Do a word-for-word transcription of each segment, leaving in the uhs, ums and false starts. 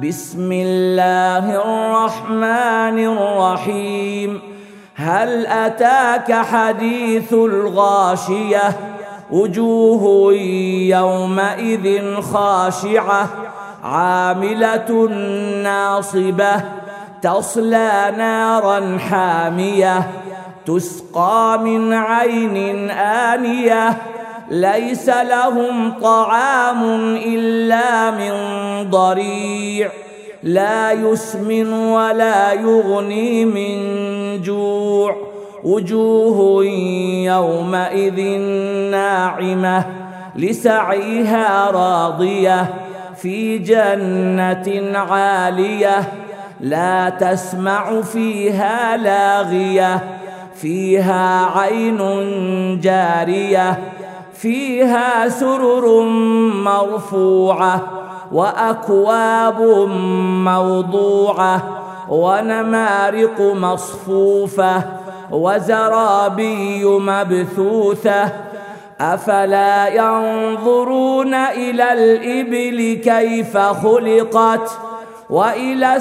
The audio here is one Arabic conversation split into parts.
بسم الله الرحمن الرحيم. هل أتاك حديث الغاشية؟ وجوه يومئذ خاشعة عاملة ناصبة تصلى نارا حامية تسقى من عين آنية ليس لهم طعام إلا من ضريع لا يسمن ولا يغني من جوع. وجوه يومئذ ناعمة لسعيها راضية في جنة عالية لا تسمع فيها لاغية فيها عين جارية فيها سرر مرفوعة وأكواب موضوعة ونمارق مصفوفة وزرابي مبثوثة. أفلا ينظرون إلى الإبل كيف خلقت وإلى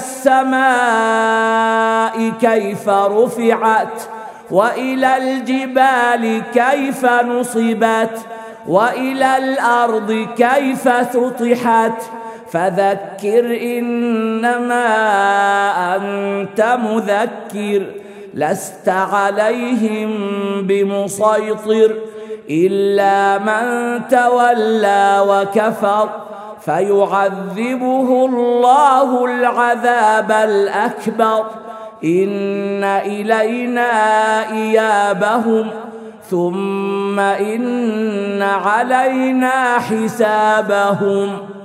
السماء كيف رفعت وإلى الجبال كيف نصبت وإلى الأرض كيف سطحت. فذكر إنما أنت مذكر لست عليهم بمسيطر إلا من تولى وكفر فيعذبه الله العذاب الأكبر. إن إلينا إيابهم ثم إن علينا حسابهم.